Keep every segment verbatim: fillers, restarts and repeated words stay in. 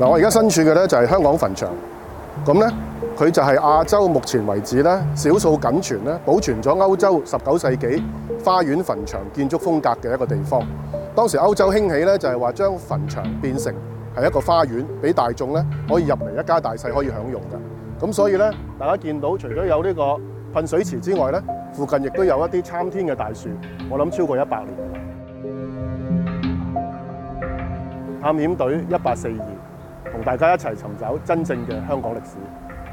嗱，我而家身處嘅咧就係香港墳場，咁咧佢就係亞洲目前為止咧少數僅存咧保存咗歐洲十九世紀花園墳場建築風格嘅一個地方。當時歐洲興起咧就係話將墳場變成係一個花園，俾大眾咧可以入嚟一家大細可以享用嘅。咁所以咧，大家見到除咗有呢個噴水池之外咧，附近亦都有一啲參天嘅大樹，我諗超過一百年。探險隊一八四二，同大家一齊尋找真正嘅香港歷史。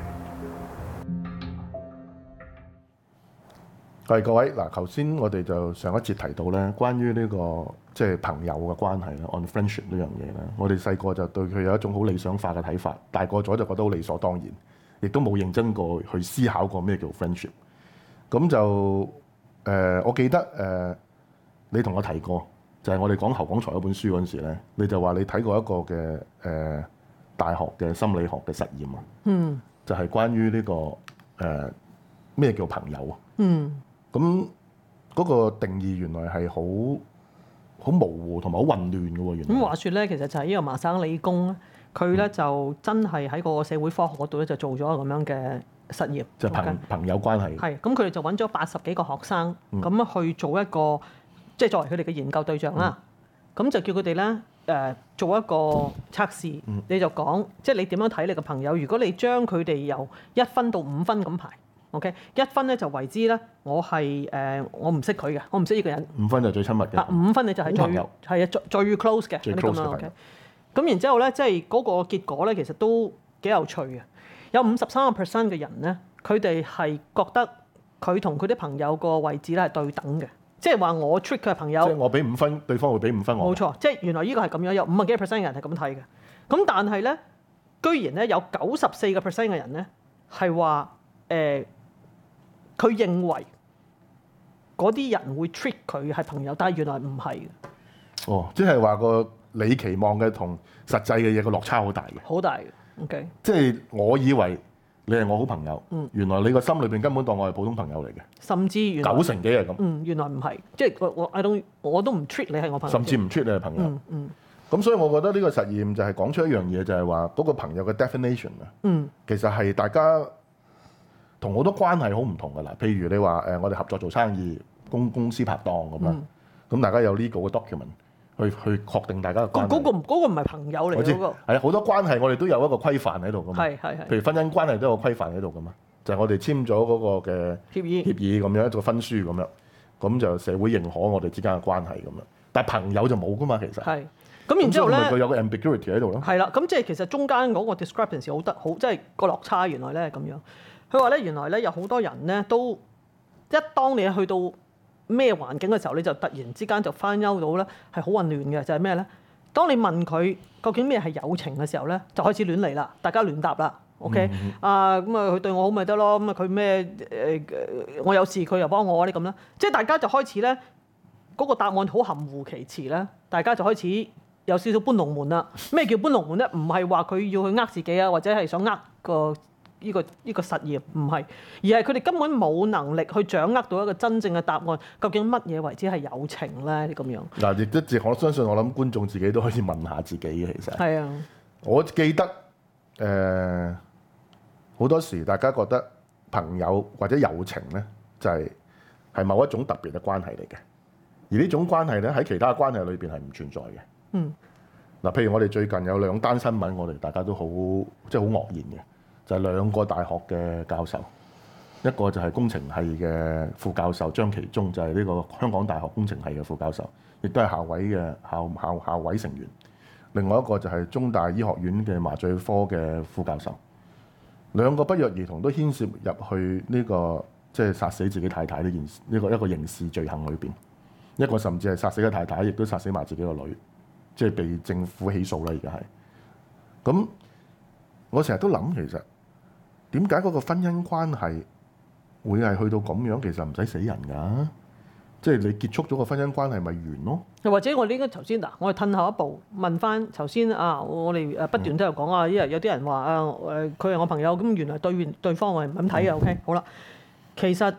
係各位嗱，頭先我哋就上一節提到咧，關於呢、呢個即係朋友嘅關係咧 ，on friendship 呢樣嘢咧，我哋細個就對佢有一種好理想化嘅睇法，大個咗就覺得好理所當然，亦都冇認真過去思考過咩叫 friendship。咁就誒、呃，我記得誒、呃，你同我提過，就係、是、我哋講侯廣才嗰本書嗰陣時咧，你就話你睇過一個嘅誒、呃、大學嘅心理學嘅實驗啊，嗯，就係關於呢、呢個誒咩、呃、叫朋友啊，嗯。咁嗰個定義原來係好好模糊同埋好混亂嘅喎。原來咁話説咧，其實就係呢個麻省理工咧，佢咧、嗯、就真係喺個社會科學嗰度咧就做咗一個咁樣嘅實驗， 就朋 okay? 朋友關係。 係咁，佢哋就揾咗八十幾個學生，咁、嗯、去做一個即係、就是、作為佢哋嘅研究對象啦。咁、嗯、就叫佢哋咧誒做一個測試，嗯、你就講即係你點樣睇你嘅朋友。如果你將佢哋由一分到五分咁排。OK， 一分咧就為之咧，我係誒、呃、我唔識佢嘅，我唔識呢個人。 五分就最親密嘅。 啊，五分你就係最係啊最最 close 嘅。 最 close 嘅。 OK， 咁然之後咧，即係嗰個結果咧，其實都幾有趣嘅。有五十三個 percent 嘅人咧，佢哋係覺得佢同佢啲朋友個位置咧係對等嘅，即係話我 treat 佢係朋友。 即係我俾五分，對方會俾五分我。 冇錯，即係原來呢個係咁樣，有五十幾個 percent 嘅人係咁睇嘅。咁但係咧，居然咧有九十四個 percent 嘅人咧係話誒。佢認為嗰啲人會 treat 佢係朋友，但係原來唔係嘅。 哦，即係話個你期望嘅同實際嘅嘢個落差好大嘅。 好大嘅 ，OK。即係我以為你係我好朋友，嗯、原來你個心裏邊根本當我係普通朋友嚟嘅。 甚至原來九成幾係咁。 嗯，原來唔係，即係我我 I don't 我都唔 treat 你係我朋友。 甚至唔 treat 你係朋友。 嗯嗯。 咁所以我覺得呢個實驗就係講出一樣嘢，就係話嗰個朋友嘅 definition 啊。嗯。其實係大家。同好多關係好唔同㗎啦，譬如你話誒，我哋合作做生意，公公司拍檔咁樣，咁、嗯、大家有 legal 嘅 document 去去確定大家嘅關係。嗰、嗰個嗰、嗰個唔係朋友嚟嘅，嗰個係好多關係，我哋都有一個規範喺度㗎嘛。係係係。譬如婚姻關係都有個規範喺度㗎嘛，就係、係、我哋簽咗嗰個嘅協議協議咁樣一個分書咁樣，咁就社會認可我哋之間嘅關係咁樣。但係朋友就冇㗎嘛，其實係。咁然之後咧，佢有個 ambiguity 喺度咯。係啦，咁即係其實中間嗰個 discrepancy 好得好，即係個落差原來咧係咁樣。佢話咧，原來咧有好多人咧都一當你去到咩環境嘅時候，你就突然之間就翻憂到咧係好混亂嘅，就係咩咧？當你問佢究竟咩係友情嘅時候咧，就開始亂嚟啦，大家亂答啦。OK，嗯、啊咁啊，佢對我好咪得咯，咁啊佢咩誒我有事佢又幫我啲咁啦，即係大家就開始咧嗰、嗰個答案好含糊其辭咧，大家就開始有少少搬龍門啦。咩叫搬龍門咧？唔係話佢要去呃自己啊，或者係想呃個。呢、這個呢、這個實驗唔係，而係佢哋根本冇能力去掌握到一個真正嘅答案。究竟乜嘢為之係友情咧？咁樣嗱，亦都我相信我諗觀眾自己都可以問下自己嘅。其實係啊，我記得誒好、呃、多時大家覺得朋友或者友情咧，就係、是、係某一種特別嘅關係嚟嘅。而呢種關係咧喺其他關係裏邊係唔存在嘅。嗯，嗱，譬如我哋最近有兩單新聞，我哋大家都好即係好愕然嘅。就係、是、兩個大學嘅教授，一個就係工程系嘅副教授張其中，就係、是、呢個香港大學工程系嘅副教授，亦都係校委嘅校校校委成員。另外一個就係中大醫學院嘅麻醉科嘅副教授。兩個不約而同都牽涉入去呢、這個即係、就是、殺死自己太太呢件事，呢、這個一個刑事罪行裏邊。一個甚至係殺死咗太太，亦都殺死埋自己個女，即、就、係、是、被政府起訴啦。而家係咁，我成日都諗其實。點解嗰個婚姻關係會係去到咁樣？其實唔使死人㗎，即係你結束咗個婚姻關係咪完咯？又或者我哋應該頭先嗱，我哋褪後一步問翻頭先啊，我哋誒不斷都有講啊，因為有啲人話啊誒，佢係我朋友，咁原來對對方我係唔咁睇嘅。OK，好啦，其實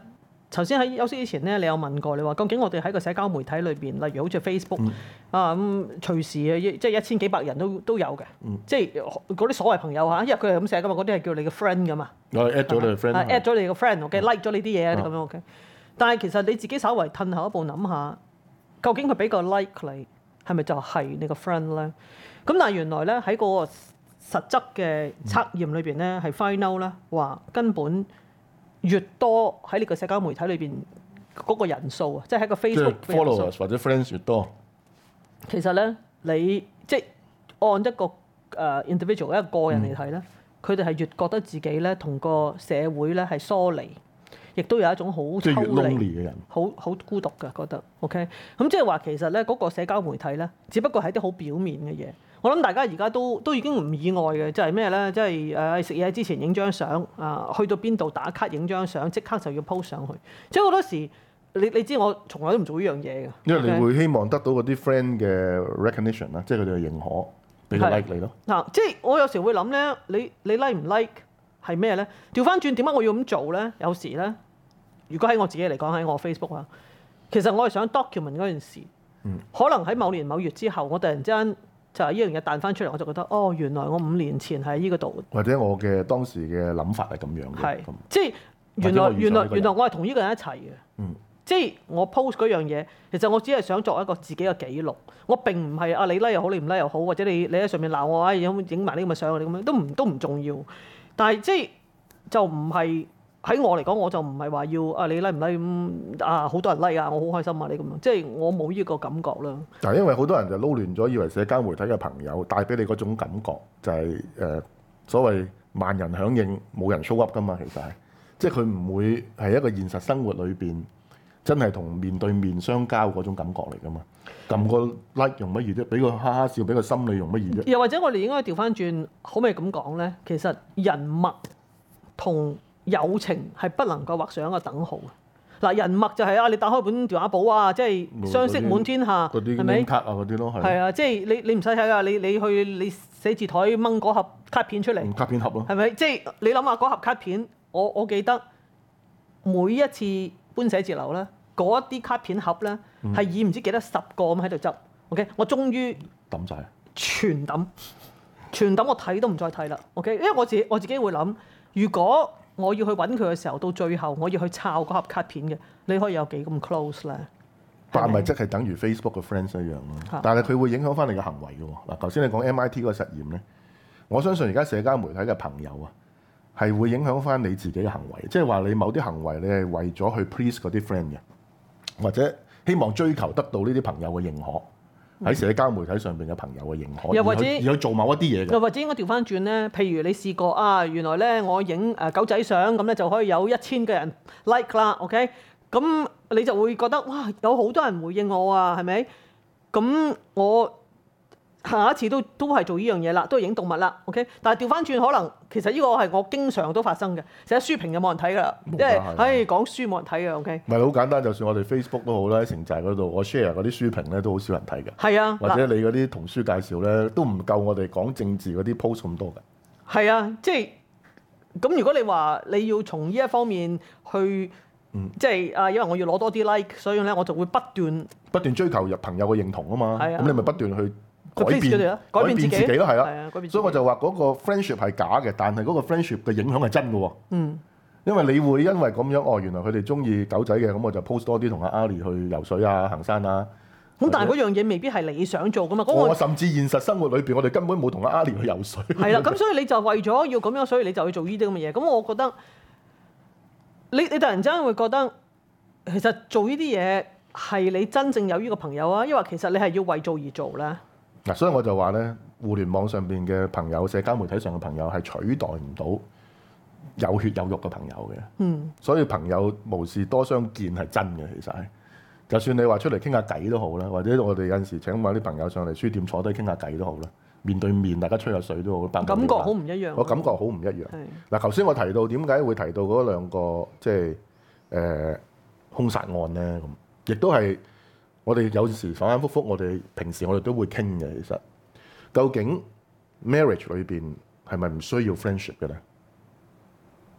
頭先喺休息之前咧，你有問過你話，究竟我哋喺個社交媒體裏邊，例如好似 Facebook、嗯、啊咁、嗯、隨時啊，即係一千幾百人都都有嘅，嗯、即係嗰啲所謂朋友嚇，因為佢係咁寫噶嘛，嗰啲係叫你嘅 friend 噶嘛。 我 at 咗你嘅 friend，at 咗你嘅 friend，OK，like 咗你啲嘢咁樣 OK。但係其實你自己稍為褪後一步諗下，究竟佢俾個 like 你，係咪就係你個 friend 咧？咁但係原來咧喺嗰個實質嘅測驗裏邊咧，係 find out 咧話根本。越多喺你個社交媒體裏邊嗰個人數啊，即係喺個 Facebook followers 或者 friends 越多， 其實咧你即係按一個誒、uh, individual 一個個人嚟睇咧，佢哋係越覺得自己咧同個社會咧係疏離，亦都有一種好抽離嘅人， 好好孤獨嘅覺得。OK，咁即係話其實咧嗰個社交媒體咧，只不過係啲好表面嘅嘢。我諗大家而家都都已經唔意外嘅，即係咩咧？即係誒食嘢之前影張相啊，去到邊度打卡影張相，即刻就要 post 上去。即係好多時，你你知我從來都唔做呢樣嘢嘅。 因為你會希望得到嗰啲 friend 嘅 recognition 啦，即係佢哋嘅認可，俾個 like 你咯。嗱， 即係我有時會諗咧，你你 like 唔 like 係咩咧？調翻轉點解我要咁做咧？有時咧，如果喺我自己嚟講喺我 Facebook 啊，其實我係想 document 嗰件事。嗯。可能喺某年某月之後，我突然之間。就係呢樣嘢彈翻出嚟，我就覺得哦，原來我五年前喺呢個度， 或者我嘅當時嘅諗法係咁樣嘅， 係即係原來原來原來我係同呢個人一齊嘅， 嗯， 即係我 post 嗰樣嘢，其實我只係想作一個自己嘅記錄，我並唔係啊你 like 又好，你唔 like 又好，或者你你喺上面鬧我啊，影影埋呢咁嘅相啊，你咁樣都唔都唔重要，但係即係就唔係。喺我嚟講，我就唔係話要啊你 like 唔 like 咁啊好多人 like 啊，我好開心啊你咁樣，即係我冇呢個感覺啦。 嗱，因為好多人就撈亂咗，以為社交媒體嘅朋友帶俾你嗰種感覺就係、是、誒、呃、所謂萬人響應冇人 show up 噶嘛，其實係即係佢唔會係一個現實生活裏邊真係同面對面相交嗰種感覺嚟噶嘛。撳個 like 用乜嘢啫？俾個哈哈笑，俾個心理用乜嘢啫？ 又或者我哋應該調翻轉，可唔可以咁講咧？其實人脈同友情係不能夠畫上一個等號嘅。嗱，人脈就係、是、啊，你打開本電話簿啊，即係相識滿天下，係咪？ 卡啊嗰啲咯，係。 係啊，即係你你唔使睇㗎，你你去你寫字台掹嗰盒卡片出嚟。 卡片盒咯。 係咪？即係你諗下嗰盒卡片，我我記得每一次搬寫字樓咧，嗰一啲卡片盒咧係以唔知幾多十個咁喺度執。OK，我終於抌晒， 全抌，全抌，我睇都唔再睇啦。OK，因為我自己我自己會諗，如果我要去揾佢嘅時候，到最後我要去抄嗰盒卡片嘅，你可以有幾咁 close 咧？ 但係咪即係等於 Facebook 嘅 friends 一樣咯？但係佢會影響翻你嘅行為嘅喎。嗱，頭先你講 M I T 嗰個實驗咧，我相信而家社交媒體嘅朋友啊，係會影響翻你自己嘅行為，即係話你某啲行為你係為咗去 please 嗰啲 friend 嘅，或者希望追求得到呢啲朋友嘅認可。喺社交媒體上邊嘅朋友嘅認可， 又或者而去做某一啲嘢嘅， 又或者應該調翻轉咧。譬如你試過啊，原來咧我影誒狗仔相咁咧就可以有一千個人 like 啦。OK，咁你就會覺得哇，有好多人回應我啊，係咪？咁我下一次都都係做呢樣嘢啦，都係影動物啦。OK，但係調翻轉可能其實呢個係我經常都發生嘅，寫書評有冇人睇㗎啦？因為唉講書冇人睇嘅。OK， 唔係好簡單，就算我哋 Facebook 都好啦，喺城寨嗰度我 share 嗰啲書評咧都好少人睇嘅。 係啊， 或者你嗰啲童書介紹咧都唔夠我哋講政治嗰啲 post 咁多嘅。 係啊，即係咁。如果你話你要從呢一方面去，嗯、即係啊，因為我要攞多啲 like，所以咧我就會不斷不斷追求入朋友嘅認同啊嘛。咁、啊、你咪不斷去。改變改變自己咯，係啦，所以我就話嗰個 friendship 係假嘅，但係嗰個 friendship 嘅影響係真嘅喎。嗯，因為你會因為咁樣，哦，原來佢哋中意狗仔嘅，咁我就 post 多啲同阿 Ali 去游水啊、行山啊。 咁但係嗰樣嘢未必係你想做噶嘛。嗰、 那個、我甚至現實生活裏邊，我哋根本冇同阿 Ali 去游水。 係啦，咁所以你就為咗要咁樣，所以你就去做呢啲咁嘅嘢。咁我覺得你你突然之間會覺得，其實做呢啲嘢係你真正有呢個朋友啊，因為其實你係要為做而做咧。 嗱，所以我就話咧，互聯網上邊嘅朋友、社交媒體上嘅朋友係取代唔到有血有肉嘅朋友嘅。嗯，所以朋友無事多相見係真嘅，其實係。就算你話出嚟傾下偈都好啦，或者我哋有陣時請埋啲朋友上嚟書店坐低傾下偈都好啦，面對面大家吹下水都好。感覺好唔一樣。 我感覺好唔一樣。嗱，頭先我提到點解會提到嗰兩個即係誒兇殺案咧？咁亦都係。我哋有時反反覆覆，我哋平時我哋都會傾嘅。其實，究竟 marriage 裏邊係咪唔需要 friendship 嘅咧？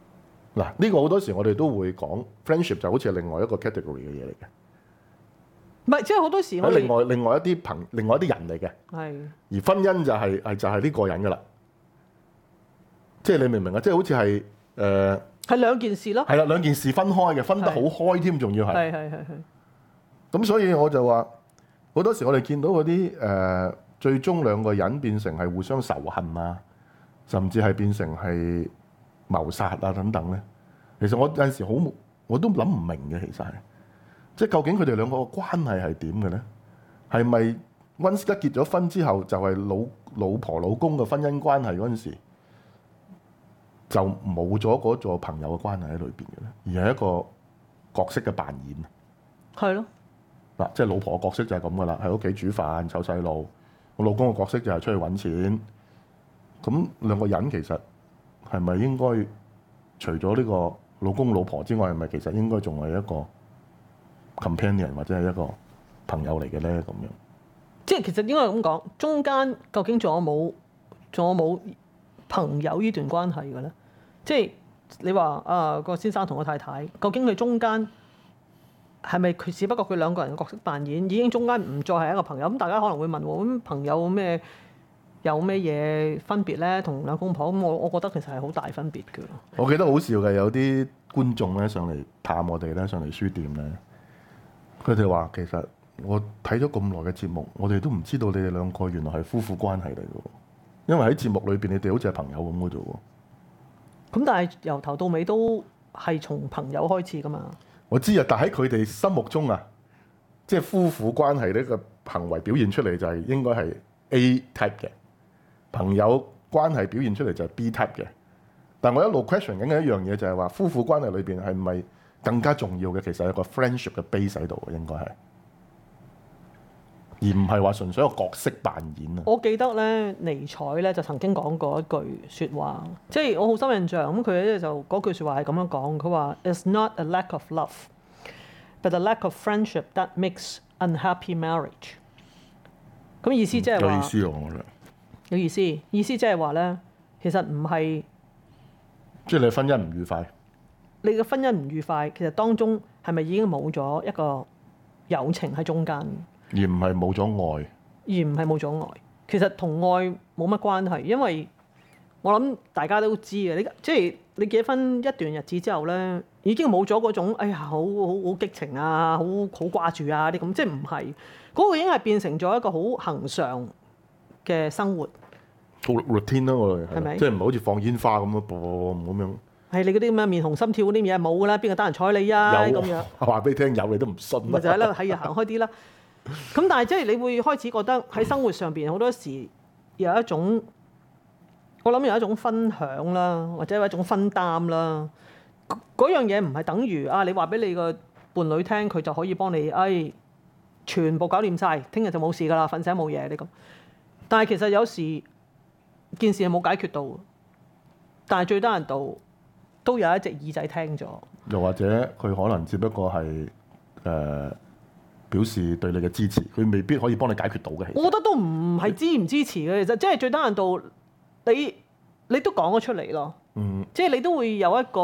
嗱，呢個好多時我哋都會講 friendship 就好似係另外一個 category 嘅嘢嚟嘅， 唔係即係好多時我哋喺另外另外一啲朋另外一啲人嚟嘅， 係而婚姻就係、係、就係、係、呢個人噶啦，即係你明唔明啊？即係好似係誒係兩件事咯， 係啦，兩件事分開嘅，分得好開添，仲要係。 係係係係。 咁所以我就話好多時我哋見到嗰啲誒最終兩個人變成係互相仇恨啊，甚至係變成係謀殺啊等等咧。其實我有陣時好我都諗唔明嘅，其實係即係究竟佢哋兩個嘅關係係點嘅咧？係咪溫斯吉結咗婚之後就係老老婆老公嘅婚姻關係嗰陣時就冇咗嗰座朋友嘅關係喺裏邊嘅咧，而係一個角色嘅扮演？ 係咯。 嗱，即係老婆嘅角色就係咁噶啦，喺屋企煮飯湊細路。我老公嘅角色就係出去揾錢。咁兩個人其實係咪應該除咗呢個老公老婆之外，係咪其實應該仲係一個 companion 或者係一個朋友嚟嘅咧？咁樣即係其實應該咁講，中間究竟仲有冇仲有冇朋友呢段關係嘅咧？即係你話啊個先生同個太太，究竟佢中間係咪佢只不過佢兩個人嘅角色扮演，已經中間唔再係一個朋友？咁大家可能會問喎，咁朋友咩有咩嘢分別咧？同兩公婆咁，我我覺得其實係好大分別嘅。 我記得好笑嘅，有啲觀眾咧上嚟探我哋咧，上嚟書店咧，佢哋話其實我睇咗咁耐嘅節目，我哋都唔知道你哋兩個原來係夫婦關係嚟嘅，因為喺節目裏邊你哋好似係朋友咁嘅啫喎。 咁但係由頭到尾都係從朋友開始噶嘛？ 我知啊，但喺佢哋心目中啊，即係夫婦關係呢個行為表現出嚟就係應該係 A type 嘅，朋友關係表現出嚟就係 B type 嘅。但我一路 question 緊嘅一樣嘢就係話，夫婦關係裏邊係唔係更加重要嘅？其實有個 friendship 嘅 base 喺度嘅，應該係，而唔係話純粹一個角色扮演啊。 我記得咧，尼采咧就曾經講過一句説話，即係我好深印象。咁佢咧就嗰句説話係咁樣講，佢話：It's not a lack of love, but a lack of friendship that makes unhappy marriage。咁意思即係話、 嗯、有意思我覺得有意思，意思即係話咧，其實唔係即係你婚姻唔愉快， 你嘅婚姻唔愉快，其實當中係咪已經冇咗一個友情喺中間？ 而唔係冇咗愛， 而唔係冇咗愛。其實同愛冇乜關係，因為我諗大家都知嘅。你即係你結婚一段日子之後咧，已經冇咗嗰種哎呀好好好激情啊，好好掛住啊啲咁，即係唔係嗰個已經係變成咗一個好恆常嘅生活。 好 routine 咯，我哋係咪即係唔係好似放煙花咁樣，boom咁樣。 係你嗰啲咁嘅面紅心跳嗰啲嘢冇㗎啦，邊個得閒睬你啊？咁樣話俾你聽有你都唔信。 咪就係啦，係啊，行開啲啦。咁但係即係你會開始覺得喺生活上邊好多時有一種，我諗有一種分享啦，或者有一種分擔啦。嗰樣嘢唔係等於啊，你話俾你個伴侶聽，佢就可以幫你，哎，全部搞掂晒，聽日就冇事㗎啦，瞓醒冇嘢你咁。但係其實有時件事係冇解決到，但係最低限度都有一隻耳仔聽咗。 又或者佢可能只不過係誒。呃表示對你嘅支持，佢未必可以幫你解決到嘅。 我覺得都唔係支唔支持嘅，其實即係最低限度你你都講咗出嚟咯。嗯，即係你都會有一個，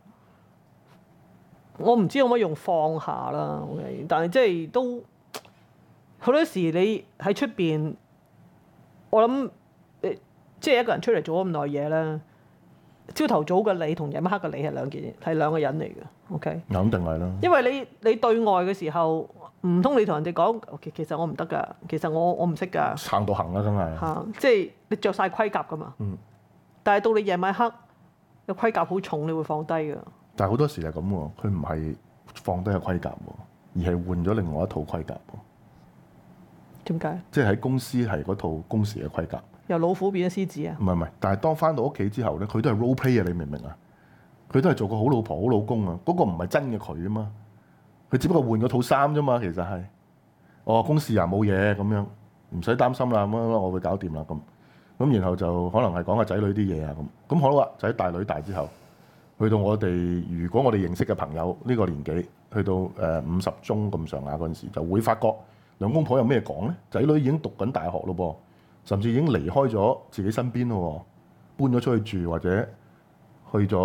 我唔知可唔可以用放下啦。OK，但係即係都好多時你喺出邊，我諗誒，即係一個人出嚟做咗咁耐嘢咧，朝頭早嘅你同夜晚黑嘅你係兩件係兩個人嚟嘅。OK， 肯定係啦。 因為你你對外嘅時候。唔通你同人哋講，其其實我唔得㗎，其實我我唔識㗎。 撐到行啦，真係。 嚇，即係你着晒盔甲㗎嘛。嗯。但係到你夜晚黑，個盔甲好重，你會放低㗎。 但係好多時係咁喎，佢唔係放低個盔甲喎，而係換咗另外一套盔甲喎。 點解？ 即係喺公司係嗰套公司嘅盔甲。 由老虎變咗獅子啊？ 唔係唔係，但係當翻到屋企之後咧，佢都係 role play 啊！你明唔明啊？佢都係做個好老婆、好老公啊！嗰個唔係真嘅佢啊嘛。佢只不過換咗套衫啫嘛，其實係，哦，公事啊冇嘢咁樣，唔使擔心啦，咁樣我會搞掂啦咁，咁然後就可能係講下仔女啲嘢啊咁，咁好啦，仔大女大之後，去到我哋如果我哋認識嘅朋友呢個年紀，去到誒五十中咁上下嗰陣時，就會發覺兩公婆有咩講咧？仔女已經讀緊大學咯噃，甚至已經離開咗自己身邊咯，搬咗出去住或者去咗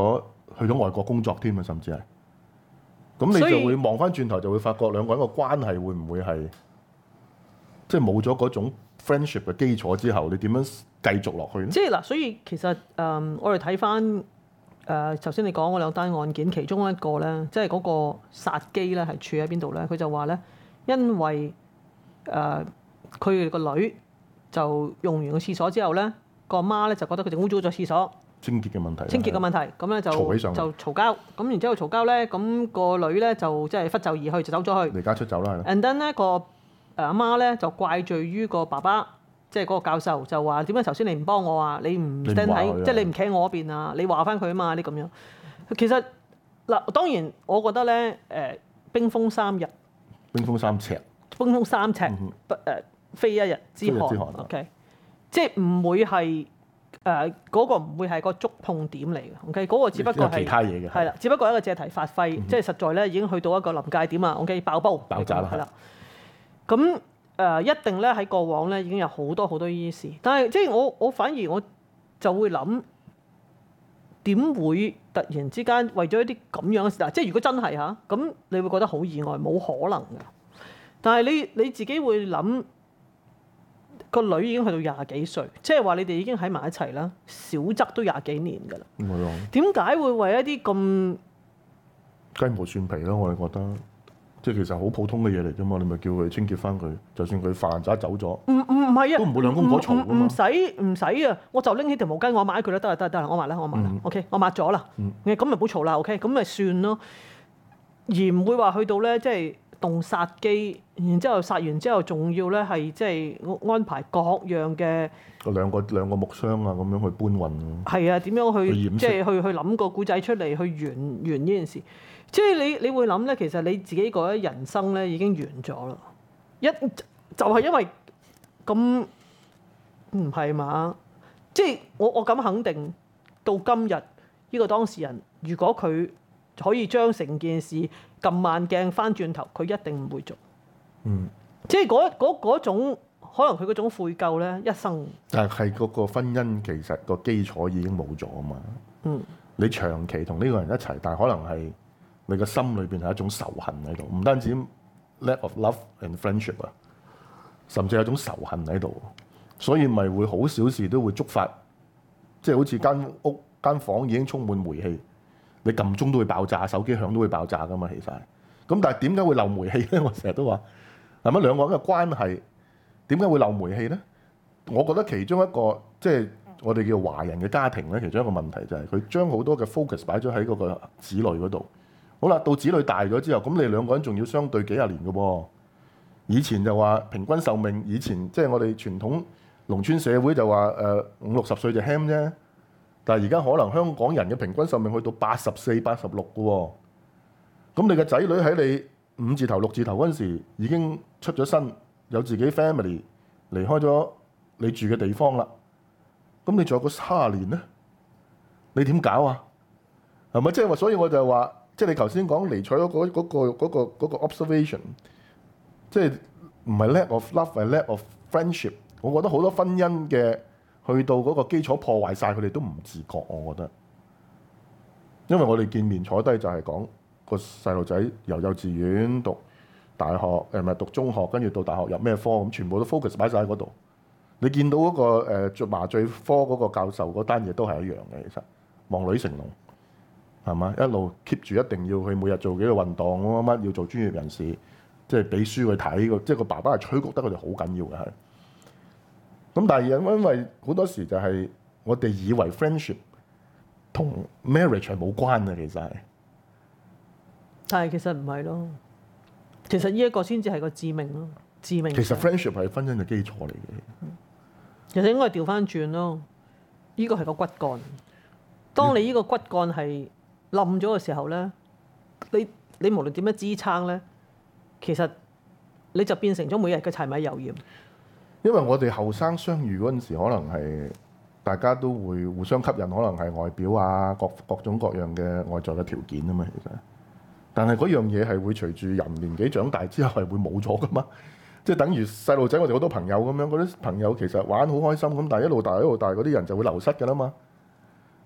去咗外國工作添啊，甚至係。咁你就會望翻轉頭，就會發覺兩個人嘅關係會唔會係即係冇咗嗰種 friendship 嘅基礎之後，你點樣繼續落去咧？ 即係嗱，所以其實誒、呃，我哋睇翻誒頭先你講嗰兩單案件，其中一個咧，即係嗰個殺機咧，係處喺邊度咧？佢就話咧，因為誒佢哋個女就用完個廁所之後咧，個媽咧就覺得佢哋污糟咗廁所。 清潔嘅問題， 清潔嘅問題，咁咧就嘈起上嚟就嘈交，咁然之後嘈交咧，咁個女咧就即係拂袖而去，就走咗去。 離家出走啦，係啦。 And then 咧個誒阿媽咧就怪罪於個爸爸，即係嗰個教授，就話點解頭先你唔幫我啊？你唔 stand 喺，即係你唔企喺我嗰邊啊？你話翻佢啊嘛？啲咁樣。其實嗱，當然我覺得咧誒，冰封三日， 冰封三尺， 冰封三尺，不誒非一日之寒。OK， 即係唔會係。誒嗰、呃那個唔會係個觸碰點嚟嘅，OK？嗰個只不過係其他嘢嘅， 係啦，只不過係一個借題發揮，嗯、哼即係實在咧已經去到一個臨界點啊，OK？爆煲爆炸啦， 係啦。咁誒、呃、一定咧喺過往咧已經有好多好多呢啲事，但係即係我我反而我就會諗點會突然之間為咗一啲咁樣嘅事嗱，即係如果真係嚇咁，你會覺得好意外，冇可能嘅。但係你你自己會諗。個女已經去到廿幾歲，即係話你哋已經喺埋一齊啦，少則都廿幾年㗎啦。點解會為一啲咁雞毛蒜皮咯？我哋覺得，即係其實好普通嘅嘢嚟啫嘛。你咪叫佢清潔翻佢，就算佢飯渣走咗， 唔唔唔係啊， 都唔會兩公婆嘈㗎嘛。 唔使唔使啊，我就拎起條毛巾我抹佢啦，得啦得啦得啦，我抹啦我抹啦、嗯、，OK， 我抹咗啦。咁咪唔好嘈啦 ，OK， 咁咪算咯，而唔會話去到咧即係。動殺機，然之後殺完之後，仲要咧係即係安排各樣嘅個兩個兩個木箱啊，咁樣去搬運。 係啊，點樣去，去即係去去諗個古仔出嚟，去完完呢件事。即係你你會諗咧，其實你自己覺得人生咧已經完咗啦。一就係、是、因為咁唔係嘛？即係我我敢肯定，到今日呢、呢個當事人，如果佢可以將成件事撳慢鏡翻轉頭，佢一定唔會做。嗯，即係嗰嗰嗰種可能佢嗰種悔疚咧，一生。 但係嗰個婚姻其實個基礎已經冇咗啊嘛。嗯，你長期同呢個人一齊，但係可能係你個心裏邊係一種仇恨喺度，唔單止 lack of love and friendship 啊，甚至係一種仇恨喺度，所以咪會好小事都會觸發，即係好似間屋間房已經充滿煤氣。你撳鐘都會爆炸，手機響都會爆炸噶嘛，其實。咁但係點解會漏煤氣咧？我成日都話，係咪兩個人嘅關係點解會漏煤氣咧？我覺得其中一個即係、就是、我哋叫華人嘅家庭咧，其中一個問題就係佢將好多嘅 focus 擺咗喺嗰個子女嗰度。好啦，到子女大咗之後，咁你兩個人仲要相對幾廿年嘅喎。以前就話平均壽命，以前即係、就是、我哋傳統農村社會就話誒五六十歲就 ham 啫。但係而家可能香港人嘅平均壽命去到八十四、八十六嘅喎，咁你個仔女喺你五字頭、六字頭嗰陣時已經出咗身，有自己 family，離開咗你住嘅地方啦。咁你仲有個卅年咧，你點搞啊？係咪？即係話，所以我就話，即係你頭先講尼采嗰個嗰個嗰個嗰個 observation，即係唔係 lack of love，係 lack of friendship。我覺得好多婚姻嘅。去到嗰個基礎破壞晒，佢哋都唔自覺，我覺得。因為我哋見面坐低就係講個細路仔由幼稚園讀大學，誒唔係讀中學，跟住到大學入咩科，咁全部都 focus 擺晒喺嗰度。你見到嗰、嗰個誒麻醉科嗰個教授嗰單嘢都係一樣嘅，其實望女成龍係嘛？一路 keep 住一定要去每日做幾個運動乜乜，要做專業人士，即係俾書去睇個，即係個爸爸係催谷得佢哋好緊要嘅係。咁但係因為好多時就係我哋以為 friendship 同 marriage 係冇關嘅，其實係， 但係其實唔係咯。其實呢一個先至係個致命咯，致命。 其實 friendship 係婚姻嘅基礎嚟嘅。 其實應該係調翻轉咯，呢個係個骨幹。當你呢個骨幹係冧咗嘅時候咧，你你無論點樣支撐咧，其實你就變成咗每日嘅柴米油鹽。 因為我哋後生相遇嗰陣時，可能係大家都會互相吸引，可能係外表啊，各各種各樣嘅外在嘅條件啊嘛，其實。但係嗰樣嘢係會隨住人年紀長大之後係會冇咗噶嘛，即係等於細路仔，我哋好多朋友咁樣，嗰啲朋友其實玩好開心咁，但係一路大一路大嗰啲人就會流失㗎啦嘛。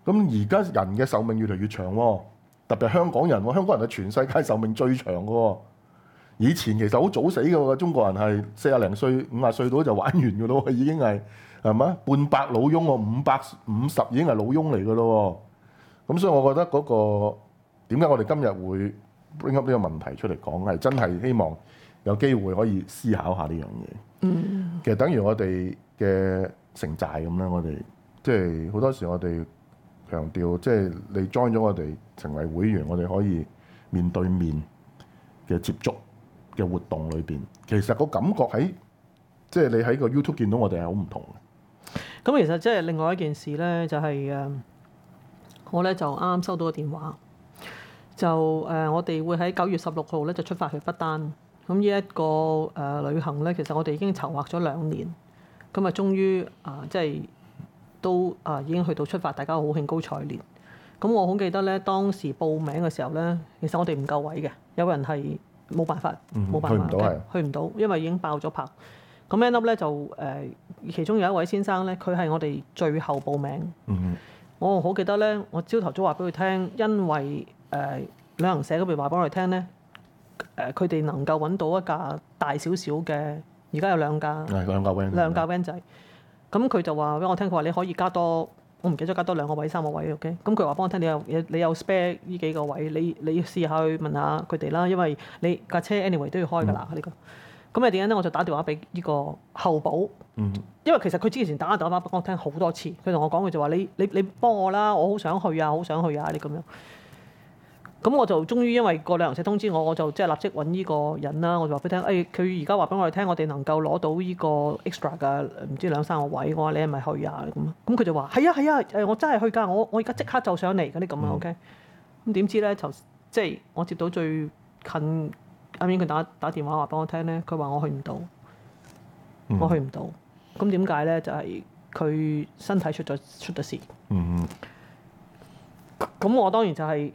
咁而家人嘅壽命越嚟越長喎，特別係香港人喎，香港人係全世界壽命最長嘅喎。以前其實好早死嘅喎，中國人係四廿零歲、五廿歲到就玩完嘅咯，已經係係嘛半百老翁喎，五百五十已經係老翁嚟嘅咯。咁所以我覺得嗰、嗰個點解我哋今日會 bring up 呢個問題出嚟講，係真係希望有機會可以思考下呢樣嘢。嗯，其實等於我哋嘅城寨咁啦，我哋即係好多時我哋強調，即係你 join 咗我哋成為會員，我哋可以面對面嘅接觸嘅活動裏邊，其實個感覺喺即係你喺個 YouTube 見到我哋係好唔同嘅。 咁其實即係另外一件事咧，就係、是、誒我咧就啱啱收到個電話，就誒、呃、我哋會喺九月十六號咧就出發去不丹。咁呢一個誒、呃、旅行咧，其實我哋已經籌劃咗兩年，咁啊終於啊、呃、即係都啊、呃、已經去到出發，大家好興高采烈。咁我好記得咧，當時報名嘅時候咧，其實我哋唔夠位嘅，有人係冇辦法冇辦法去唔到係去唔到，因為已經爆咗棚。咁 end up 咧就誒、呃，其中有一位先生咧，佢係我哋最後報名。 嗯、 我好記得咧，我朝頭早話俾佢聽，因為誒、呃、旅行社嗰邊話俾我哋聽咧，誒佢哋能夠揾到一架大少少嘅，而家有兩架， 兩架 van， 兩架 van 仔。咁佢就話俾我聽，佢話你可以加多，我唔記得咗加多兩個位、三個位 OK。咁佢話幫我聽，你有你有 spare 呢幾個位，你你試下去問下佢哋啦，因為你架車 anyway 都要開㗎啦呢個。咁啊點解咧？我就打電話俾呢個後補， 嗯、 因為其實佢之前打電話俾我聽好多次，佢同我講佢就話你你你幫我啦，我好想去啊，好想去啊，你咁樣。咁我就終於因為個旅行社通知我，我就即係立即揾呢個人啦。我就話俾佢聽，誒佢而家話俾我哋聽，我哋能夠攞到呢個 extra 嘅唔知兩三個位。我話你係咪去啊？咁咁佢就話係啊係啊，誒我真係去㗎，我我而家即刻就上嚟嗰啲咁啊 OK。咁點知咧就即係我接到最近啱啱佢打打電話話俾我聽咧，佢話我去唔到， 嗯、 我去唔到。咁點解咧？就係、是、佢身體出咗出咗事。 嗯咁我當然就係、是。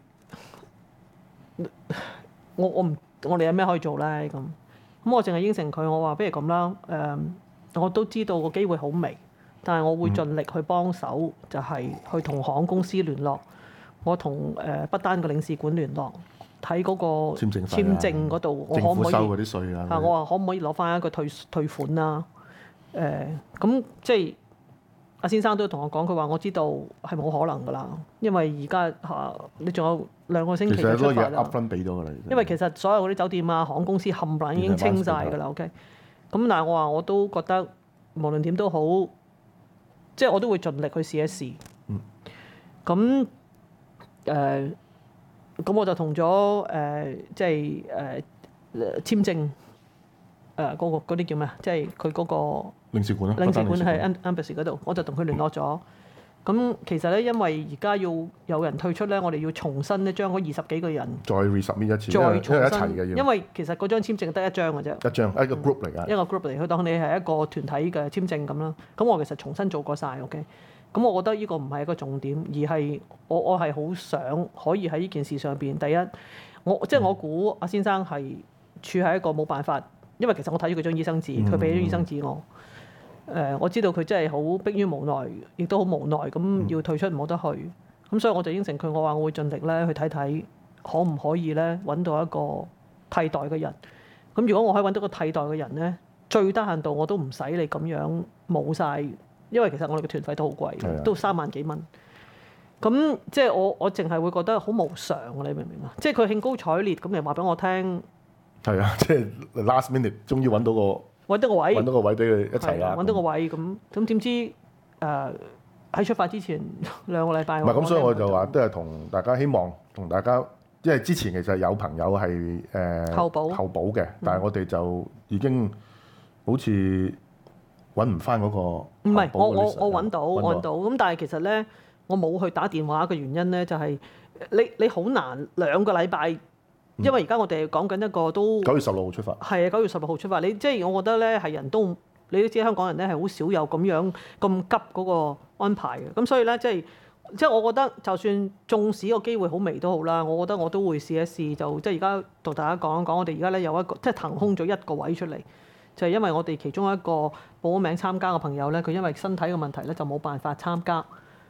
我我唔我哋有咩可以做咧咁咁我淨係應承佢，我話不如咁啦誒，我都知道個機會好微，但係我會盡力去幫手，就係去同航空公司聯絡，我同誒不丹個領事館聯絡，睇嗰個簽證簽證嗰度，我可唔可以收嗰啲稅啊？ 啊，我話可唔可以攞翻一個退退款啊？誒、呃、咁即係。阿先生都同我講，佢話我知道係冇可能㗎啦，因為而家嚇你仲有兩個星期就出發啦。 upfront 俾咗㗎啦。 因為其實所有嗰啲酒店啊、航空公司冚唪唥已經清晒㗎啦。OK，咁但係我話我都覺得無論點都好，即係我都會盡力去試一試。 嗯。 咁誒，咁我就同咗誒，即係誒簽證誒嗰個嗰啲叫咩？即係佢嗰個。 領事館啦， 領事館喺 Embassy 嗰度，我就同佢聯絡咗。咁其實咧，因為而家要有人退出咧，我哋要重新咧將嗰二十幾個人再 resubmit 一次， 再因為重新一齊嘅要。 因為其實嗰張簽證得一張嘅啫， 一張一個 group 嚟㗎。 一個 group 嚟，佢當你係一個團體嘅簽證咁啦。咁我其實重新做過晒 OK。咁我覺得呢個唔係一個重點，而係我我係好想可以喺呢件事上邊，第一，我即係我估阿先生係處喺一個冇辦法，因為其實我睇咗佢張醫生紙，佢俾咗醫生紙我。誒、呃，我知道佢真係好迫於無奈，亦都好無奈咁要退出冇得去，咁、嗯、所以我就應承佢，我話我會盡力咧去睇睇，可唔可以咧揾到一個替代嘅人。咁如果我可以揾到個替代嘅人咧，最低限度我都唔使你咁樣冇晒，因為其實我哋嘅團費都好貴，的都三萬幾蚊。咁即係我我淨係會覺得好無常，你明唔明啊？即係佢興高采烈咁嚟話俾我聽。 係啊，即係 last minute 終於揾到個。 揾到個位， 揾到個位俾佢一齊啦。 揾到個位咁，咁點知誒喺、呃、出發之前兩個禮拜。 唔係咁，所以我就話都係同大家希望同大家，因為之前其實有朋友係誒、呃、 後補後補嘅，但係我哋就已經好似揾唔翻嗰個。唔係， 我我我揾到揾到，咁但係其實咧，我冇去打電話嘅原因咧，就係、是、你你好難兩個禮拜。因為而家我哋講緊一個都九月十六號出發，係啊，九月十六號出發。你即係我覺得咧，係人都你都知香港人咧係好少有咁樣咁急嗰個安排嘅。咁所以咧，即係即係我覺得，就算縱使個機會好微都好啦，我覺得我都會試一試。就即係而家同大家講一講，我哋而家咧有一個即係騰空咗一個位出嚟，就係、是、因為我哋其中一個報咗名參加嘅朋友咧，佢因為身體嘅問題咧就冇辦法參加。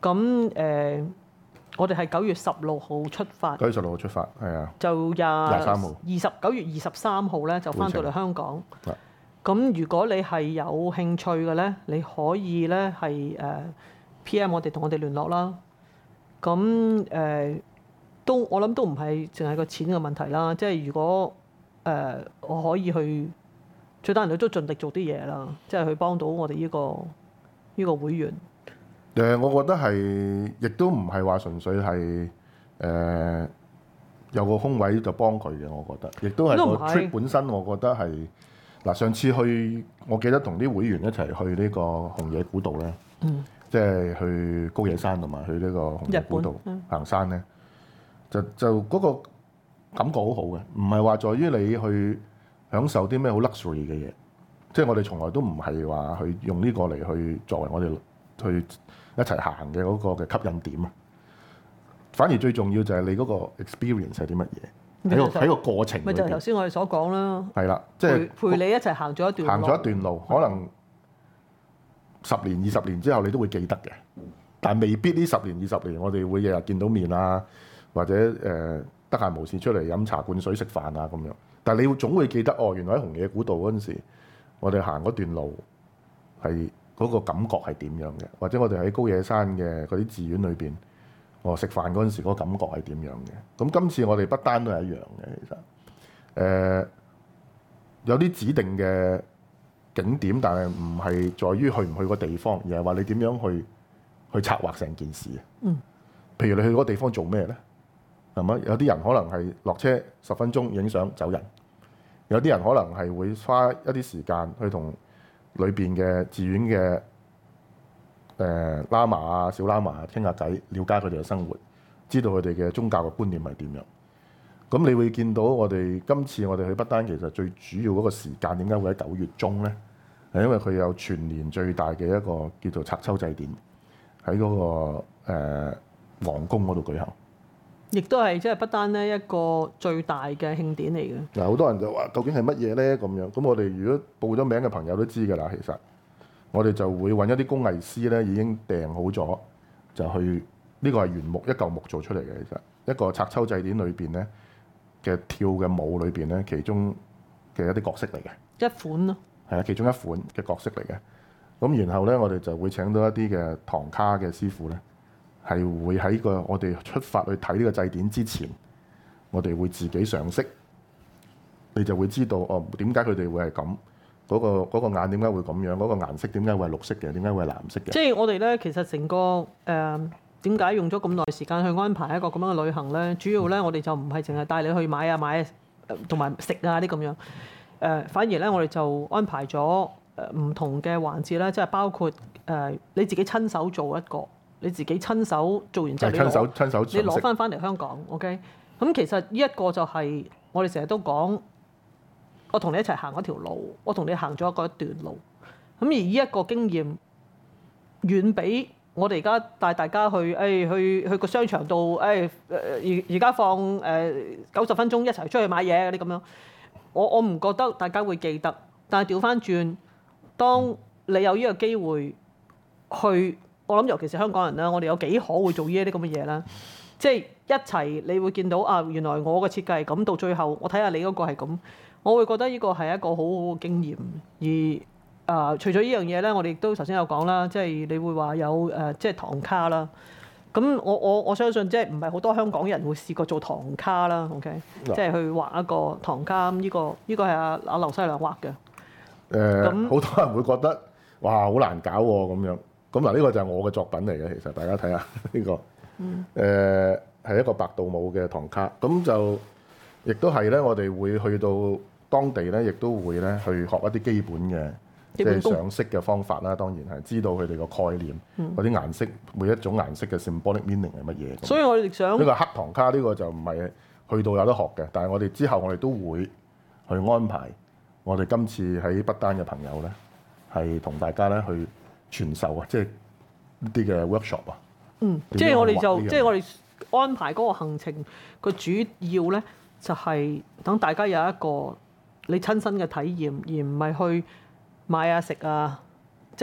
咁誒、呃，我哋係九月十六號出發， 九月十六號出發，係啊， 就廿廿三號， 二十九月二十三號咧就翻到嚟香港。 係咁如果你係有興趣嘅咧，你可以咧係誒 P M 我哋同我哋聯絡啦。咁誒、呃、都我諗都唔係淨係個錢嘅問題啦。即係如果誒、呃、我可以去，最多人都盡力做啲嘢啦，即係去幫到我哋呢、呢個呢、呢個會員。 誒、呃，我覺得係，亦都唔係話純粹係誒、呃、有個空位就幫佢嘅。我覺得，亦都係個 trip 本身，我覺得係嗱。上次去，我記得同啲會員一齊去呢個紅野古道咧，嗯、即係去高野山同埋去呢個紅野古道行山咧，就就嗰個感覺好好嘅，唔係話在於你去享受啲咩好 luxury 嘅嘢，即係我哋從來都唔係話去用呢個嚟去作為我哋去一齊行嘅嗰個嘅吸引點啊，反而最重要就係你嗰個 experience 係啲乜嘢，喺個喺個過程裏邊。 咪就係頭先我哋所講啦。 係啦，即係陪陪你一齊行咗一段路。 行咗一段路，可能十年、二十年之後你都會記得嘅，但未必呢十年、二十年我哋會日日見到面啊，或者誒得閒無事出嚟飲茶灌水食飯啊咁樣。但係你會總會記得哦，原來喺紅野古道嗰陣時，我哋行嗰段路係。嗰個感覺係點樣嘅？或者我哋喺高野山嘅嗰啲寺院裏邊，我食飯嗰陣時嗰個感覺係點樣嘅？咁今次我哋不單都係一樣嘅，其實誒、呃、有啲指定嘅景點，但係唔係在於去唔去個地方，而係話你點樣去去策劃成件事啊？嗯，譬如你去嗰個地方做咩咧？係咪？有啲人可能係落車十分鐘影相走人，有啲人可能係會花一啲時間去同裏邊嘅寺院嘅誒喇嘛啊、小喇嘛啊傾下偈，了解佢哋嘅生活，知道佢哋嘅宗教嘅觀念係點樣。咁你會見到我哋今次我哋去不丹，其實最主要嗰個時間點解會喺九月中咧？係因為佢有全年最大嘅一個叫做插秋祭典喺嗰、那個誒、呃、皇宮嗰度舉行。 亦都係即係不單咧一個最大嘅慶典嚟嘅。 嗱，好多人就話究竟係乜嘢咧咁樣？咁我哋如果報咗名嘅朋友都知㗎啦。其實我哋就會揾一啲工藝師咧，已經訂好咗，就去呢、這個係原木一嚿木做出嚟嘅。其實一個插秋祭典裏邊咧嘅跳嘅舞裏邊咧，其中嘅一啲角色嚟嘅。 一款咯。 係啊，其中一款嘅角色嚟嘅。咁然後咧，我哋就會請到一啲嘅唐卡嘅師傅咧。係會喺個我哋出發去睇呢個祭典之前，我哋會自己嘗識，你就會知道哦點解佢哋會係咁，嗰個嗰個眼點解會咁樣，嗰個顏色點解會係綠色嘅，點解會係藍色嘅。 即係我哋咧，其實成個誒點解用咗咁耐時間去安排一個咁樣嘅旅行咧？主要咧，我哋就唔係淨係帶你去買啊買同埋食啊啲咁樣，誒反而咧我哋就安排咗誒唔同嘅環節啦，即係包括誒你自己親手做一個。你自己親手做完之後，你攞親手你攞翻翻嚟香港 ，OK？咁其實呢一個就係我哋成日都講，我同你一齊行嗰條路，我同你行咗嗰一段路。咁而呢一個經驗遠比我哋而家帶大家去，誒、哎、去去個商場度，誒誒而而家放誒九十分鐘一齊出去買嘢嗰啲咁樣。我我唔覺得大家會記得，但係調翻轉，當你有呢個機會去。我諗尤其是香港人啦，我哋有幾可會做呢一啲咁嘅嘢啦，即係一齊你會見到啊，原來我嘅設計係咁，到最後我睇下你嗰個係咁，我會覺得呢個係一個好好嘅經驗。而啊、呃，除咗呢樣嘢咧，我哋亦都頭先有講啦，即係你會話有誒、呃，即係唐卡啦。咁我我我相信即係唔係好多香港人會試過做唐卡啦 ，OK？、嗯、即係去畫一個唐卡，呢、這個呢、這個係阿阿劉西良畫嘅。誒、 呃，咁好多人會覺得哇，好難搞喎咁樣。咁嗱，呢個就係我嘅作品嚟嘅，其實大家睇下呢個，誒係、嗯呃、一個白度舞嘅唐卡，咁就亦都係咧，我哋會去到當地咧，亦都會咧去學一啲基本嘅即係賞識嘅方法啦。當然係知道佢哋個概念，嗰啲、嗯、顏色每一種顏色嘅 symbolic meaning 係乜嘢。 所以我哋想呢個黑唐卡呢個就唔係去到有得學嘅，但係我哋之後我哋都會去安排我哋今次喺不丹嘅朋友咧，係同大家咧去。傳授啊，即係啲嘅 workshop 啊。嗯， 即係我哋就即係我哋安排嗰個行程個主要咧，就係、是、等大家有一個你親身嘅體驗，而唔係去買啊食啊，即係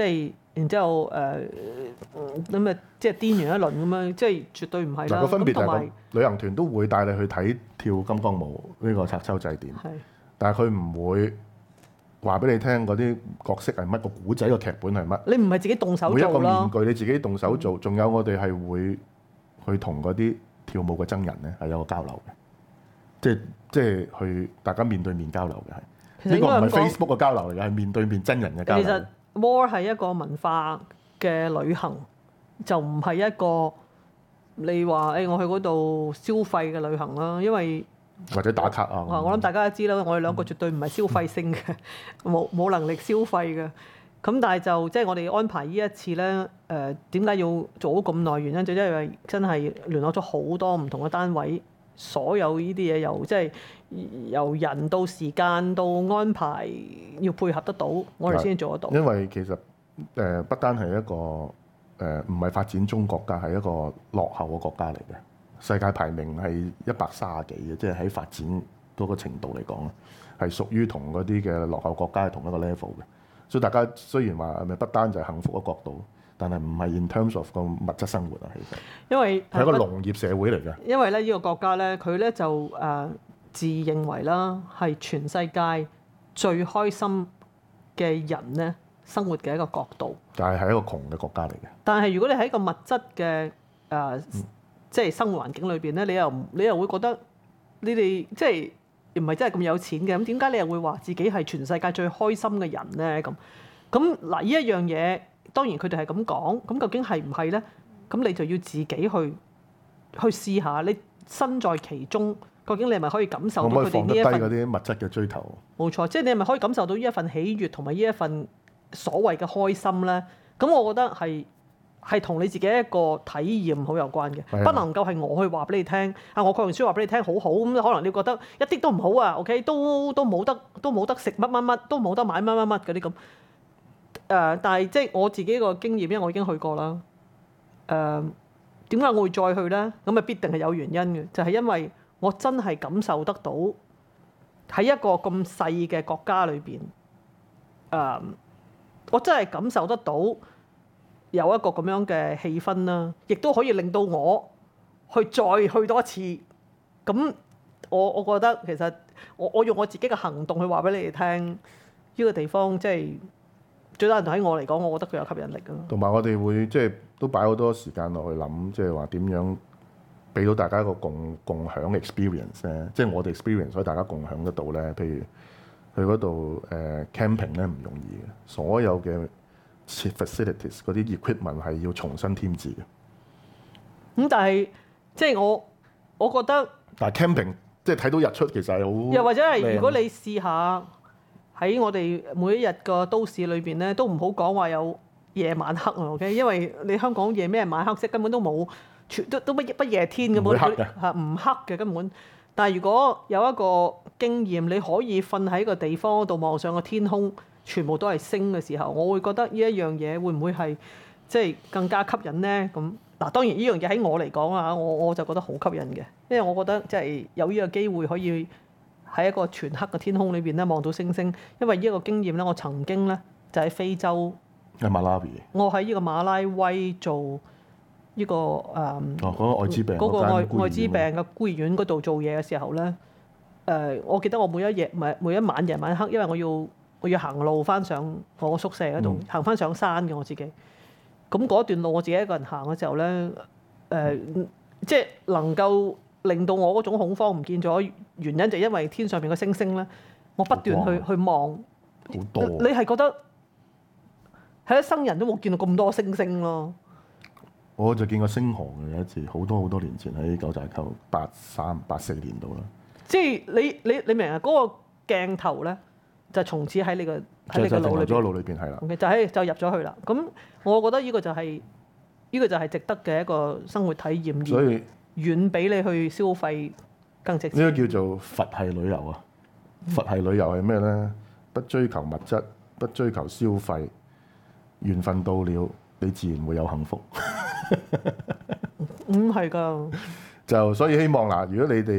然之後誒咁誒即係癲完一輪咁樣，即係絕對唔係啦。 嗱個分別就係咁同埋個旅行團都會帶你去睇跳金剛舞呢個拆秋祭典， 係但係佢唔會話俾你聽嗰啲角色係乜，個古仔個劇本係乜。 你唔係自己動手每一個做咯面。具你自己動手做，仲有我哋係會去同嗰啲跳舞嘅真人咧係有個交流嘅，即係即係去大家面對面交流嘅係。 其實呢個唔係應該咁講 Facebook 嘅交流嚟嘅，係面對面真人嘅交流。 其實 more 係一個文化嘅旅行，就唔係一個你話誒、哎、我去嗰度消費嘅旅行啦，因為或者打卡啊。 我諗大家都知啦，我哋兩個絕對唔係消費性嘅，冇冇能力消費嘅。咁但係就即係我哋安排呢一次咧，誒點解要做咗咁耐？原因就因為真係聯絡咗好多唔同嘅單位，所有呢啲嘢由即係由人到時間到安排要配合得到，我哋先做得到。 因為其實誒、呃、不單係一個誒唔係發展中國家，係一個落後嘅國家嚟嘅。世界排名係一百三十幾嘅，即係喺發展嗰個程度嚟講咧，係屬於同嗰啲嘅落後國家係同一個 level 嘅。所以大家雖然話係咪不單就係幸福嘅角度，但係唔係 in terms of 個物質生活啊，其實因為係一個農業社會嚟嘅。 因為咧呢個國家咧，佢咧就誒、呃、自認為啦係全世界最開心嘅人咧生活嘅一個國度。 但係係一個窮嘅國家嚟嘅。 但係如果你喺一個物質嘅誒、呃嗯、即係生活環境裏邊咧，你又你又會覺得你哋即係唔係真係咁有錢嘅，咁點解你又會話自己係全世界最開心嘅人咧？咁咁嗱，呢一樣嘢當然佢哋係咁講，咁究竟係唔係咧？咁你就要自己去去試下，你身在其中，究竟你係咪可以感受到佢哋可唔可以放得低呢一份？ 嗰啲物質嘅追求？ 冇錯，即係你係咪可以感受到呢一份喜悅同埋呢一份所謂嘅開心咧？咁我覺得係。係同你自己一個體驗好有關嘅， 係不能夠係我去話俾你聽。啊，我講完書話俾你聽好好，咁可能你覺得一啲都唔好啊。OK，都都冇得都冇得食乜乜乜，都冇得買乜乜乜嗰啲咁。誒、呃，但係即係我自己個經驗，因為我已經去過啦。誒、呃，點解我會再去咧？咁啊，必定係有原因嘅，就係、是、因為我真係感受得到喺一個咁細嘅國家裏邊，誒、呃，我真係感受得到。有一個咁樣嘅氣氛啦，亦都可以令到我去再去多一次。咁我我覺得其實我我用我自己嘅行動去話俾你哋聽，呢、這個地方即係最多人喺我嚟講，我覺得佢有吸引力㗎。 同埋我哋會即係都擺好多時間落去諗，即係話點樣俾到大家一個共共享 experience 咧？即係我哋 experience，所以大家共享得到咧。譬如去嗰度誒 camping 咧唔容易嘅，所有嘅 facilities 嗰啲 equipment 係要重新添置嘅。 咁但係即係我我覺得， 但係 camping 即係睇到日出其實係好。 又或者係如果你試下喺我哋每一日個都市裏邊咧，都唔好講話有夜晚黑啊 ，OK？因為你香港夜咩晚黑色根本都冇，全都都不不夜天根本嚇唔黑嘅根本。但係如果有一個經驗，你可以瞓喺個地方度望上個天空，全部都係星嘅時候，我會覺得呢一樣嘢會唔會係即係更加吸引咧？咁嗱，當然呢樣嘢喺我嚟講啊，我我就覺得好吸引嘅，因為我覺得即係有呢個機會可以喺一個全黑嘅天空裏邊咧望到星星。因為呢一個經驗咧，我曾經咧就喺非洲， 喺馬拉維， 我喺呢個馬拉威做呢、這個誒， 哦嗰、那個愛滋病嗰個愛愛滋病嘅嘅孤兒院嗰度做嘢嘅時候咧，誒、呃，我記得我每一夜唔係每一晚夜晚黑，因為我要我要行路翻上我宿舍嗰度， 嗯、行翻上山嘅我自己。咁嗰段路我自己一個人行嘅時候咧，誒、呃，即係能夠令到我嗰種恐慌唔見咗，原因就因為天上邊嘅星星咧，我不斷去去望， 好多， 你係覺得喺一生人都冇見到咁多星星咯。 我就見過星河嘅有一次，好多好多年前喺九寨溝八三八四年度啦。 即係你你你明啊？嗰、那個鏡頭咧，就從此喺你個喺你個腦裏邊， 咗腦裏邊係啦。 就喺就入咗去啦。咁我覺得呢個就係、是、呢、這個就係值得嘅一個生活體驗， 所以遠比你去消費更值錢。 呢個叫做佛系旅遊啊！佛系旅遊係咩咧？不追求物質，不追求消費，緣分到了，你自然會有幸福。 嗯，係㗎。 就所以希望嗱，如果你哋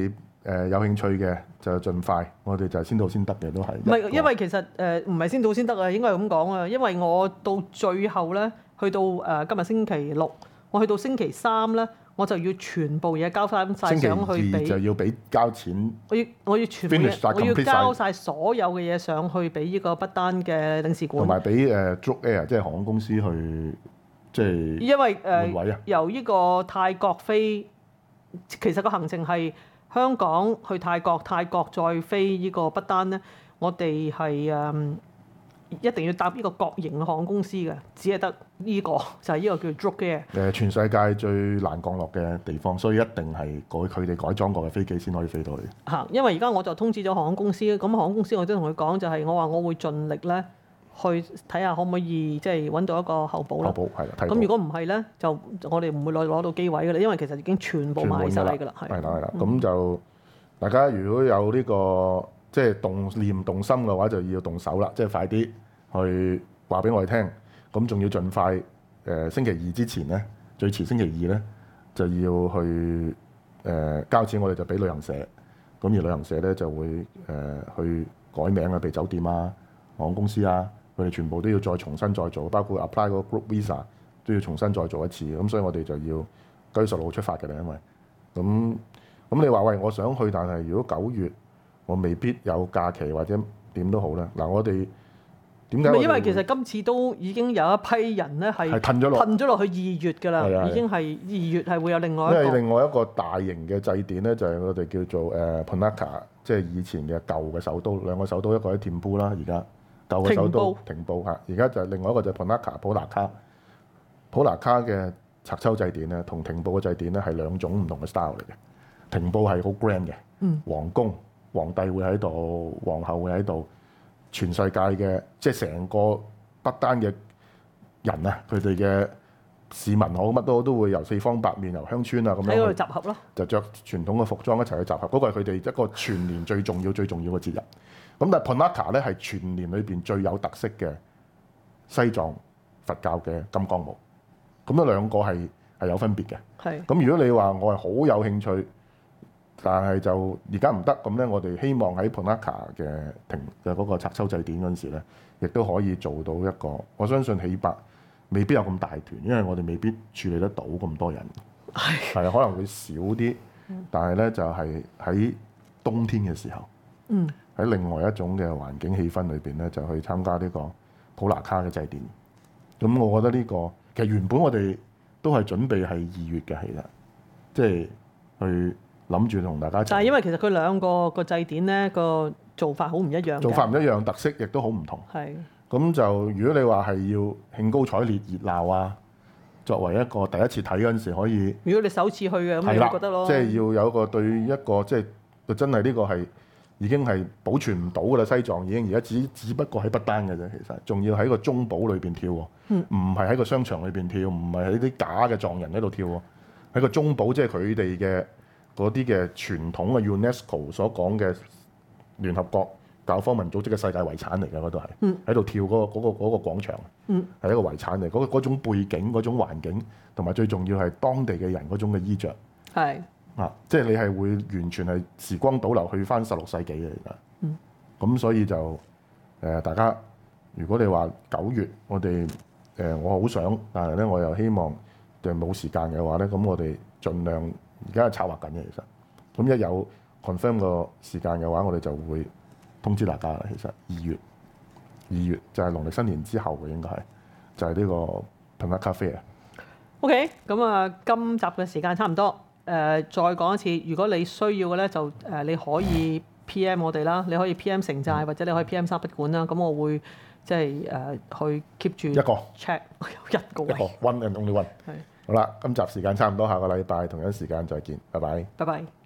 誒有興趣嘅就盡快，我哋就係先到先得嘅都係。 唔係，因為其實誒唔係先到先得啊，應該係咁講啊。因為我到最後咧，去到誒、呃、今日星期六，我去到星期三咧，我就要全部嘢交翻晒上去俾。 就要俾交錢。 我要我要全部嘢，我要交晒所有嘅嘢上去俾呢個不丹嘅領事館。 同埋俾誒 Druk Air 即係航空公司去即係。因為誒、呃、由呢個泰國飛，其實個行程係香港去泰國，泰國再飛呢個不丹咧，我哋係誒一定要搭呢個國營航空公司嘅，只係得呢個就係、是、呢個叫 Druk Air 嘅。誒， 全世界最難降落嘅地方，所以一定係改佢哋改裝過嘅飛機先可以飛到去。 嚇，因為而家我就通知咗航空公司，咁航空公司我都同佢講，就係我話我會盡力咧去睇下可唔可以即係揾到一個候補啦。 候補係啦， 咁如果唔係咧，就我哋唔會攞攞到機位㗎啦，因為其實已經全部買晒㗎啦。係啦係啦，咁就大家如果有呢個即係動念動心嘅話，就要動手啦，即係快啲去話俾我哋聽。咁仲要盡快誒星期二之前咧，最遲星期二咧就要去誒交錢，我哋就俾旅行社。咁而旅行社咧就會誒去改名啊，俾酒店啊、航空公司啊。佢哋全部都要再重新再做，包括 apply 嗰個 group visa 都要重新再做一次。咁所以我哋就要九月十六號出發嘅啦，因為咁咁你話喂，我想去，但係如果九月我未必有假期或者點都好啦。嗱，我哋點解？ 因為其實今次都已經有一批人咧係褪咗落褪咗落去二月㗎啦，已經係二月係會有另外一個。 因為另外一個大型嘅祭典咧，就係我哋叫做誒 Punakha，即係以前嘅舊嘅首都，兩個首都，一個喺田布啦，而家。舊嘅首都廷布嚇，而家就係另外一個就係 Punakha 普納卡。普納卡嘅拆秋祭典咧，同廷布嘅祭典咧係兩種唔同嘅 style 嚟嘅。廷布係好 grand 嘅，嗯、皇宮皇帝會喺度，皇后會喺度，全世界嘅即係成個不丹嘅人啊，佢哋嘅市民好乜都都會由四方八面由鄉村啊咁樣喺度集合咯， 就着傳統嘅服裝一齊去集合。嗰、那個係佢哋一個全年最重要最重要嘅節日。咁但係 Punakha 咧係全年裏邊最有特色嘅西藏佛教嘅金剛舞，咁樣兩個係係有分別嘅。係。咁如果你話我係好有興趣，但係就而家唔得，咁咧我哋希望喺 Punakha 嘅停嘅嗰個拆秋祭典嗰陣時咧，亦都可以做到一個，我相信起碼未必有咁大團，因為我哋未必處理得到咁多人。係。係可能會少啲，但係咧就係喺冬天嘅時候。嗯。喺另外一種嘅環境氣氛裏邊咧，就去參加呢個普納卡嘅祭典。咁我覺得呢、這個其實原本我哋都係準備係二月嘅，其實即係去諗住同大家一齊。 但係因為其實佢兩個個祭典咧個做法好唔一樣。 做法唔一樣，特色亦都好唔同。 係。 咁就如果你話係要興高采烈熱鬧啊，作為一個第一次睇嗰陣時可以。如果你首次去嘅咁，你覺得咯？ 即係要有一個對一個即係真係呢個係。已經係保存唔到㗎啦，西藏已經而家只只不過喺不丹嘅啫，其實仲要喺個中堡裏邊跳喎，唔係喺個商場裏邊跳，唔係喺啲假嘅藏人喺度跳喎，喺個中堡，即係佢哋嘅嗰啲嘅傳統嘅 UNESCO 所講嘅聯合國教科文組織嘅世界遺產嚟嘅，嗰度係喺度跳嗰、嗰個嗰、嗰個嗰、嗰個廣場，係、嗯、一個遺產嚟，嗰、嗰、嗰種背景、嗰種環境，同埋最重要係當地嘅人嗰種嘅衣着。係。啊！即係你係會完全係時光倒流去翻十六世紀嘅而家，咁、嗯、所以就誒、呃、大家，如果你話九月我哋誒、呃、我好想，但係咧我又希望就冇時間嘅話咧，咁我哋盡量而家係策劃緊嘅其實，咁一有 confirm 個時間嘅話，我哋就會通知大家啦。其實二月二月就係農曆新年之後嘅應該係，就係、是、呢個 Punakha Fair 啊。 OK，咁啊，今集嘅時間差唔多。誒、呃，再講一次，如果你需要嘅咧，就誒、呃、你可以 P M 我哋啦，你可以 P M 城寨或者你可以 P M 三不管啦。咁我會即係誒去 keep 住一個 check 一個位一個 one and only one。係好啦，今集時間差唔多，下個禮拜同樣時間再見，拜拜。 拜拜。